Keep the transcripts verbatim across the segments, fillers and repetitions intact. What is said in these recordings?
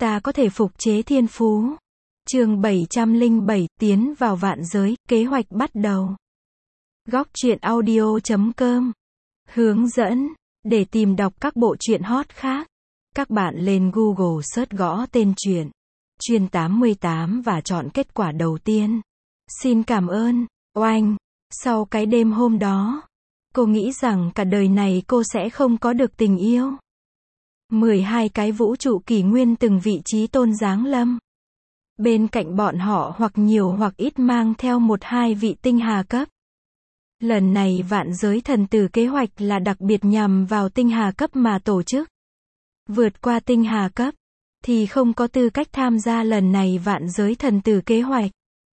ta có thể phục chế thiên phú. Chương bảy trăm lẻ bảy, tiến vào vạn giới, kế hoạch bắt đầu. Góc truyện audio chấm com. Hướng dẫn, để tìm đọc các bộ truyện hot khác, các bạn lên Google search gõ tên truyện, Chuyên tám mươi tám và chọn kết quả đầu tiên. Xin cảm ơn, oanh. Sau cái đêm hôm đó, cô nghĩ rằng cả đời này cô sẽ không có được tình yêu. mười hai cái vũ trụ kỷ nguyên từng vị trí tôn giáng lâm. Bên cạnh bọn họ hoặc nhiều hoặc ít mang theo một hai vị tinh hà cấp. Lần này vạn giới thần tử kế hoạch là đặc biệt nhằm vào tinh hà cấp mà tổ chức. Vượt qua tinh hà cấp, thì không có tư cách tham gia lần này vạn giới thần tử kế hoạch.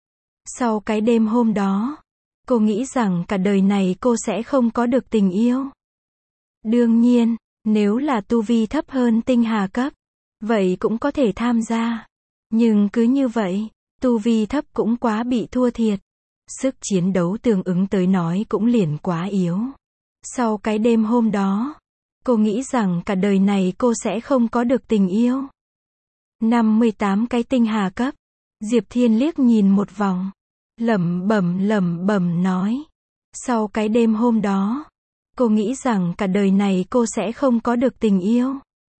Sau cái đêm hôm đó, cô nghĩ rằng cả đời này cô sẽ không có được tình yêu. Đương nhiên, nếu là tu vi thấp hơn tinh hà cấp, vậy cũng có thể tham gia. Nhưng cứ như vậy, tu vi thấp cũng quá bị thua thiệt. Sức chiến đấu tương ứng tới nói cũng liền quá yếu. Sau cái đêm hôm đó, cô nghĩ rằng cả đời này cô sẽ không có được tình yêu. năm mươi tám cái tinh hà cấp. Diệp Thiên liếc nhìn một vòng, lẩm bẩm lẩm bẩm nói. Sau cái đêm hôm đó, cô nghĩ rằng cả đời này cô sẽ không có được tình yêu.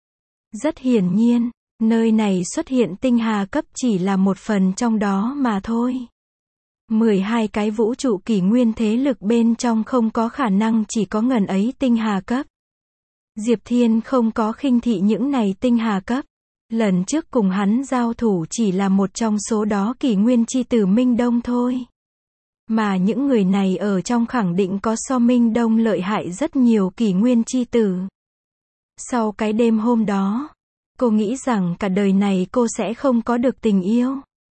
Rất hiển nhiên, nơi này xuất hiện tinh hà cấp chỉ là một phần trong đó mà thôi. mười hai cái vũ trụ kỷ nguyên thế lực bên trong không có khả năng chỉ có ngần ấy tinh hà cấp. Diệp Thiên không có khinh thị những này tinh hà cấp. Lần trước cùng hắn giao thủ chỉ là một trong số đó kỷ nguyên chi tử Minh Đông thôi. Mà những người này ở trong khẳng định có so Minh Đông lợi hại rất nhiều kỷ nguyên chi tử. Sau cái đêm hôm đó, cô nghĩ rằng cả đời này cô sẽ không có được tình yêu.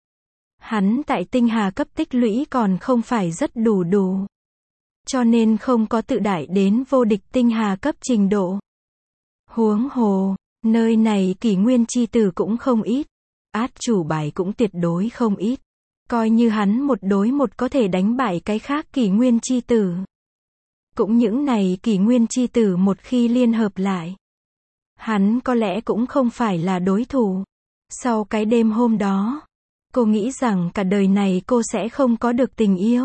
Hắn tại tinh hà cấp tích lũy còn không phải rất đủ đủ. Cho nên không có tự đại đến vô địch tinh hà cấp trình độ. Huống hồ, nơi này kỷ nguyên chi tử cũng không ít. Át chủ bài cũng tuyệt đối không ít. Coi như hắn một đối một có thể đánh bại cái khác kỷ nguyên chi tử. Cũng những này kỷ nguyên chi tử một khi liên hợp lại, hắn có lẽ cũng không phải là đối thủ. Sau cái đêm hôm đó, cô nghĩ rằng cả đời này cô sẽ không có được tình yêu.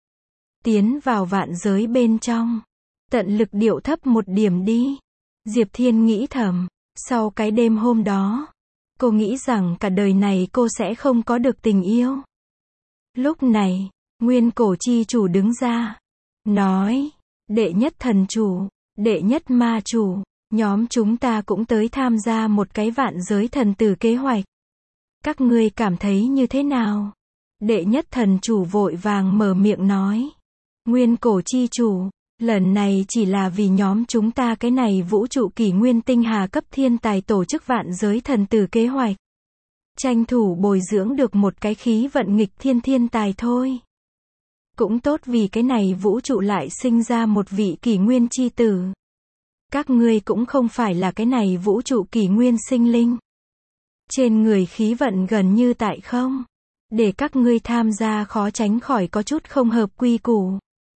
Tiến vào vạn giới bên trong, tận lực điệu thấp một điểm đi. Diệp Thiên nghĩ thầm. Sau cái đêm hôm đó, cô nghĩ rằng cả đời này cô sẽ không có được tình yêu. Lúc này, Nguyên Cổ Chi Chủ đứng ra, nói, đệ nhất thần chủ, đệ nhất ma chủ, nhóm chúng ta cũng tới tham gia một cái vạn giới thần tử kế hoạch. Các ngươi cảm thấy như thế nào? Đệ nhất thần chủ vội vàng mở miệng nói. Nguyên Cổ Chi Chủ, lần này chỉ là vì nhóm chúng ta cái này vũ trụ kỷ nguyên tinh hà cấp thiên tài tổ chức vạn giới thần tử kế hoạch. Tranh thủ bồi dưỡng được một cái khí vận nghịch thiên thiên tài thôi. Cũng tốt vì cái này vũ trụ lại sinh ra một vị kỷ nguyên chi tử. Các ngươi cũng không phải là cái này vũ trụ kỷ nguyên sinh linh. Trên người khí vận gần như tại không. Để các ngươi tham gia khó tránh khỏi có chút không hợp quy củ.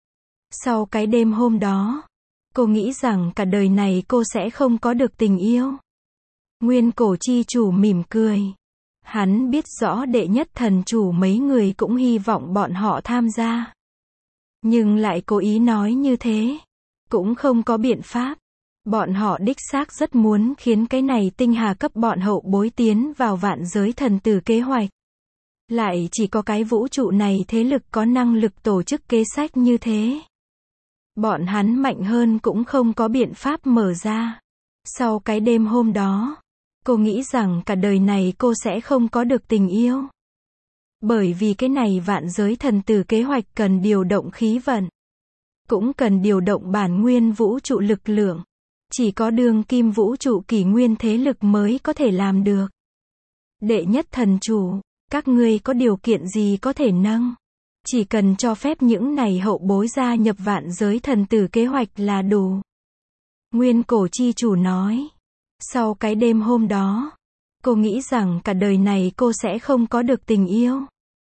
Sau cái đêm hôm đó, cô nghĩ rằng cả đời này cô sẽ không có được tình yêu. Nguyên Cổ Chi Chủ mỉm cười. Hắn biết rõ đệ nhất thần chủ mấy người cũng hy vọng bọn họ tham gia. Nhưng lại cố ý nói như thế. Cũng không có biện pháp. Bọn họ đích xác rất muốn khiến cái này tinh hà cấp bọn hậu bối tiến vào vạn giới thần tử kế hoạch. Lại chỉ có cái vũ trụ này thế lực có năng lực tổ chức kế sách như thế. Bọn hắn mạnh hơn cũng không có biện pháp mở ra. Sau cái đêm hôm đó, cô nghĩ rằng cả đời này cô sẽ không có được tình yêu. Bởi vì cái này vạn giới thần tử kế hoạch cần điều động khí vận. Cũng cần điều động bản nguyên vũ trụ lực lượng. Chỉ có đương kim vũ trụ kỷ nguyên thế lực mới có thể làm được. Đệ nhất thần chủ, các ngươi có điều kiện gì có thể nâng? Chỉ cần cho phép những này hậu bối gia nhập vạn giới thần tử kế hoạch là đủ. Nguyên Cổ Chi Chủ nói. Sau cái đêm hôm đó, cô nghĩ rằng cả đời này cô sẽ không có được tình yêu.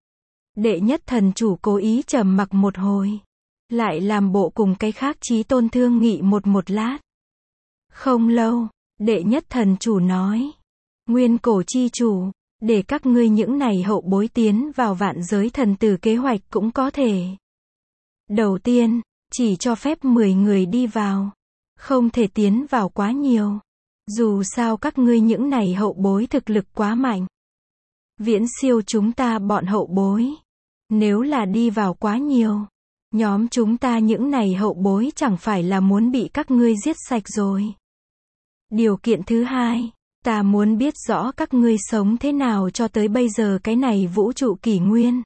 Đệ nhất thần chủ cố ý trầm mặc một hồi. Lại làm bộ cùng cái khác chí tôn thương nghị một một lát. Không lâu, đệ nhất thần chủ nói. Nguyên cổ chi chủ, để các ngươi những này hậu bối tiến vào vạn giới thần tử kế hoạch cũng có thể. Đầu tiên, chỉ cho phép mười người đi vào. Không thể tiến vào quá nhiều. Dù sao các ngươi những này hậu bối thực lực quá mạnh. Viễn siêu chúng ta bọn hậu bối. Nếu là đi vào quá nhiều, nhóm chúng ta những này hậu bối chẳng phải là muốn bị các ngươi giết sạch rồi. Điều kiện thứ hai, ta muốn biết rõ các ngươi sống thế nào cho tới bây giờ cái này vũ trụ kỷ nguyên.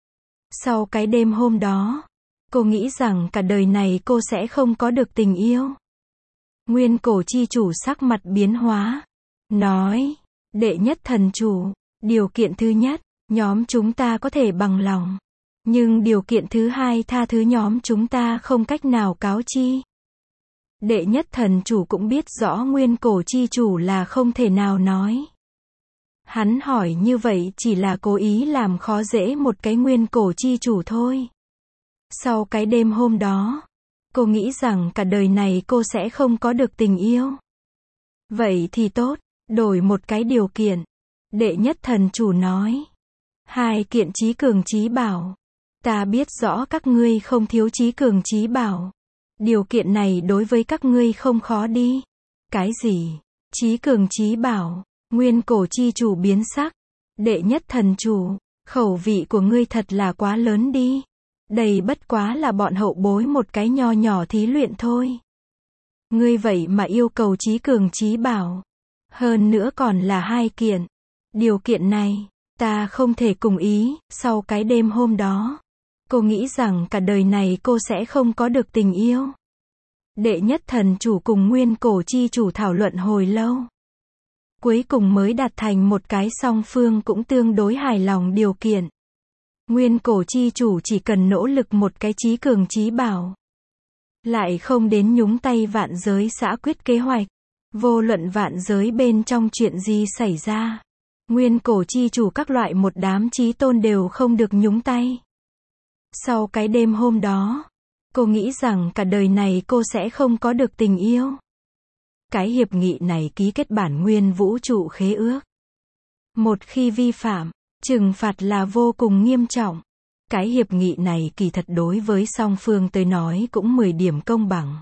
Sau cái đêm hôm đó, cô nghĩ rằng cả đời này cô sẽ không có được tình yêu. Nguyên cổ chi chủ sắc mặt biến hóa. Nói, đệ nhất thần chủ, điều kiện thứ nhất, nhóm chúng ta có thể bằng lòng. Nhưng điều kiện thứ hai tha thứ nhóm chúng ta không cách nào cáo chi. Đệ nhất thần chủ cũng biết rõ nguyên cổ chi chủ là không thể nào nói. Hắn hỏi như vậy chỉ là cố ý làm khó dễ một cái nguyên cổ chi chủ thôi. Sau cái đêm hôm đó, cô nghĩ rằng cả đời này cô sẽ không có được tình yêu. Vậy thì tốt, đổi một cái điều kiện. Đệ nhất thần chủ nói. Hai kiện trí cường trí bảo. Ta biết rõ các ngươi không thiếu trí cường trí bảo. Điều kiện này đối với các ngươi không khó đi. Cái gì? Trí cường trí bảo. Nguyên cổ chi chủ biến sắc. Đệ nhất thần chủ, khẩu vị của ngươi thật là quá lớn đi. Đây bất quá là bọn hậu bối một cái nho nhỏ thí luyện thôi. Ngươi vậy mà yêu cầu trí cường trí bảo. Hơn nữa còn là hai kiện. Điều kiện này, ta không thể cùng ý. Sau cái đêm hôm đó, cô nghĩ rằng cả đời này cô sẽ không có được tình yêu. Đệ nhất thần chủ cùng nguyên cổ chi chủ thảo luận hồi lâu. Cuối cùng mới đạt thành một cái song phương cũng tương đối hài lòng điều kiện. Nguyên cổ chi chủ chỉ cần nỗ lực một cái trí cường trí bảo. Lại không đến nhúng tay vạn giới xã quyết kế hoạch. Vô luận vạn giới bên trong chuyện gì xảy ra. Nguyên cổ chi chủ các loại một đám chí tôn đều không được nhúng tay. Sau cái đêm hôm đó, cô nghĩ rằng cả đời này cô sẽ không có được tình yêu. Cái hiệp nghị này ký kết bản nguyên vũ trụ khế ước. Một khi vi phạm, trừng phạt là vô cùng nghiêm trọng. Cái hiệp nghị này kỳ thật đối với song phương tới nói cũng mười điểm công bằng.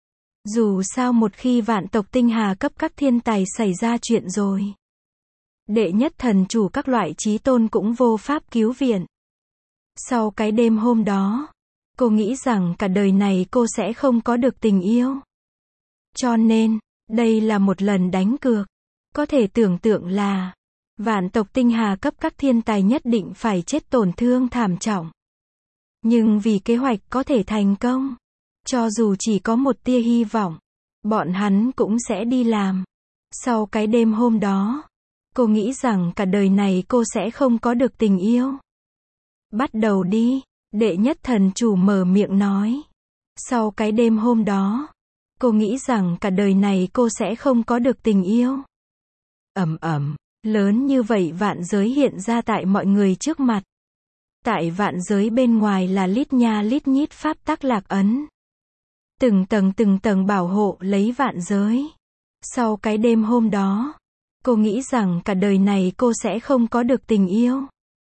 Dù sao một khi vạn tộc tinh hà cấp các thiên tài xảy ra chuyện rồi. Đệ nhất thần chủ các loại chí tôn cũng vô pháp cứu viện. Sau cái đêm hôm đó, cô nghĩ rằng cả đời này cô sẽ không có được tình yêu. Cho nên, đây là một lần đánh cược. Có thể tưởng tượng là, vạn tộc tinh hà cấp các thiên tài nhất định phải chết tổn thương thảm trọng. Nhưng vì kế hoạch có thể thành công, cho dù chỉ có một tia hy vọng, bọn hắn cũng sẽ đi làm. Sau cái đêm hôm đó, cô nghĩ rằng cả đời này cô sẽ không có được tình yêu. Bắt đầu đi, đệ nhất thần chủ mở miệng nói. Sau cái đêm hôm đó, cô nghĩ rằng cả đời này cô sẽ không có được tình yêu. Ầm ầm, lớn như vậy vạn giới hiện ra tại mọi người trước mặt. Tại vạn giới bên ngoài là lít nha lít nhít pháp tắc lạc ấn. Từng tầng từng tầng bảo hộ lấy vạn giới. Sau cái đêm hôm đó, cô nghĩ rằng cả đời này cô sẽ không có được tình yêu.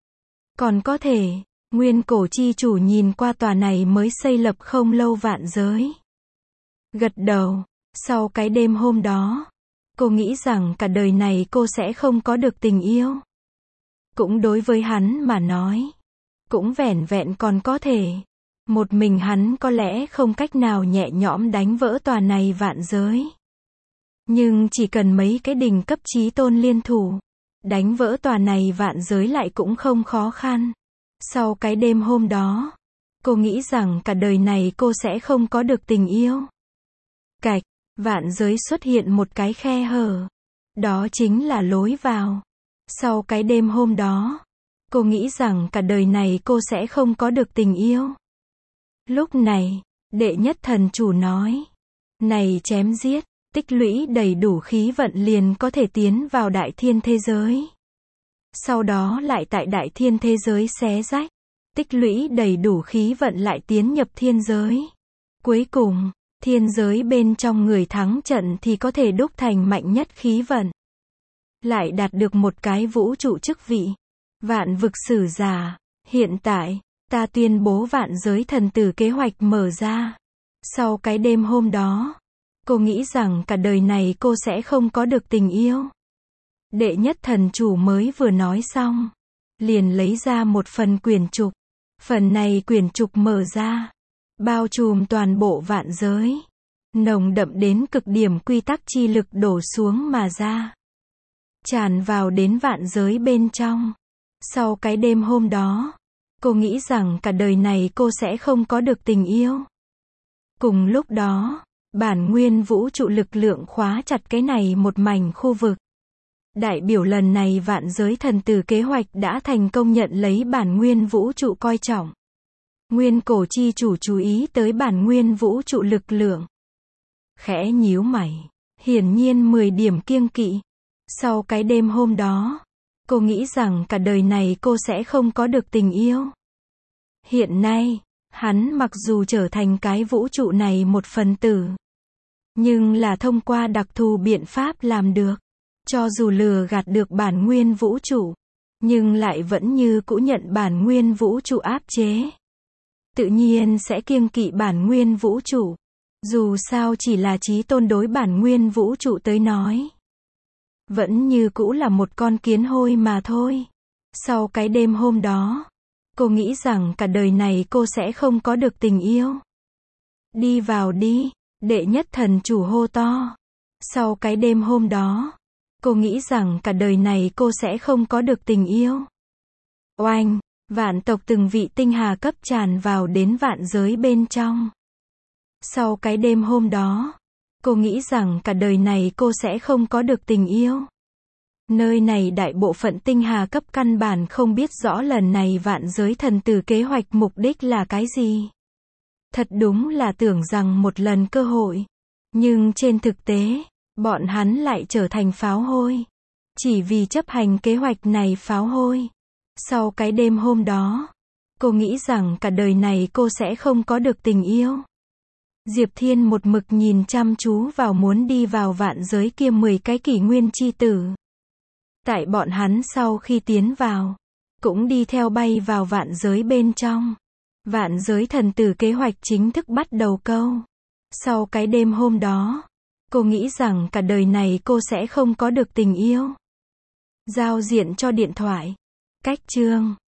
Còn có thể, nguyên cổ chi chủ nhìn qua tòa này mới xây lập không lâu vạn giới. Gật đầu, sau cái đêm hôm đó, cô nghĩ rằng cả đời này cô sẽ không có được tình yêu. Cũng đối với hắn mà nói, cũng vẻn vẹn còn có thể. Một mình hắn có lẽ không cách nào nhẹ nhõm đánh vỡ tòa này vạn giới. Nhưng chỉ cần mấy cái đỉnh cấp chí tôn liên thủ, đánh vỡ tòa này vạn giới lại cũng không khó khăn. Sau cái đêm hôm đó, cô nghĩ rằng cả đời này cô sẽ không có được tình yêu. Cạch, vạn giới xuất hiện một cái khe hở. Đó chính là lối vào. Sau cái đêm hôm đó, cô nghĩ rằng cả đời này cô sẽ không có được tình yêu. Lúc này, đệ nhất thần chủ nói. Này chém giết, tích lũy đầy đủ khí vận liền có thể tiến vào đại thiên thế giới. Sau đó lại tại đại thiên thế giới xé rách. Tích lũy đầy đủ khí vận lại tiến nhập thiên giới. Cuối cùng, thiên giới bên trong người thắng trận thì có thể đúc thành mạnh nhất khí vận. lại đạt được một cái vũ trụ chức vị. Vạn vực sử giả. Hiện tại, ta tuyên bố vạn giới thần tử kế hoạch mở ra. Sau cái đêm hôm đó, cô nghĩ rằng cả đời này cô sẽ không có được tình yêu. Đệ nhất thần chủ mới vừa nói xong, liền lấy ra một phần quyển trục. Phần này quyển trục mở ra, bao trùm toàn bộ vạn giới. Nồng đậm đến cực điểm quy tắc chi lực đổ xuống mà ra, tràn vào đến vạn giới bên trong. Sau cái đêm hôm đó, cô nghĩ rằng cả đời này cô sẽ không có được tình yêu. Cùng lúc đó, bản nguyên vũ trụ lực lượng khóa chặt cái này một mảnh khu vực. Đại biểu lần này vạn giới thần tử kế hoạch đã thành công nhận lấy bản nguyên vũ trụ coi trọng. Nguyên cổ chi chủ chú ý tới bản nguyên vũ trụ lực lượng. Khẽ nhíu mày, hiển nhiên mười điểm kiêng kỵ. Sau cái đêm hôm đó, cô nghĩ rằng cả đời này cô sẽ không có được tình yêu. Hiện nay, hắn mặc dù trở thành cái vũ trụ này một phần tử, nhưng là thông qua đặc thù biện pháp làm được. Cho dù lừa gạt được bản nguyên vũ trụ, nhưng lại vẫn như cũ nhận bản nguyên vũ trụ áp chế. Tự nhiên sẽ kiêng kỵ bản nguyên vũ trụ. Dù sao chỉ là chí tôn đối bản nguyên vũ trụ tới nói, vẫn như cũ là một con kiến hôi mà thôi. Sau cái đêm hôm đó, cô nghĩ rằng cả đời này cô sẽ không có được tình yêu. Đi vào đi, đệ nhất thần chủ hô to. Sau cái đêm hôm đó, cô nghĩ rằng cả đời này cô sẽ không có được tình yêu. Oanh, vạn tộc từng vị tinh hà cấp tràn vào đến vạn giới bên trong. Sau cái đêm hôm đó, cô nghĩ rằng cả đời này cô sẽ không có được tình yêu. Nơi này đại bộ phận tinh hà cấp căn bản không biết rõ lần này vạn giới thần tử kế hoạch mục đích là cái gì. Thật đúng là tưởng rằng một lần cơ hội. Nhưng trên thực tế, bọn hắn lại trở thành pháo hôi. Chỉ vì chấp hành kế hoạch này pháo hôi. Sau cái đêm hôm đó, cô nghĩ rằng cả đời này cô sẽ không có được tình yêu. Diệp Thiên một mực nhìn chăm chú vào muốn đi vào vạn giới kia mười cái kỷ nguyên chi tử. Tại bọn hắn sau khi tiến vào, cũng đi theo bay vào vạn giới bên trong. Vạn giới thần tử kế hoạch chính thức bắt đầu câu. Sau cái đêm hôm đó, cô nghĩ rằng cả đời này cô sẽ không có được tình yêu. Giao diện cho điện thoại. Cách chương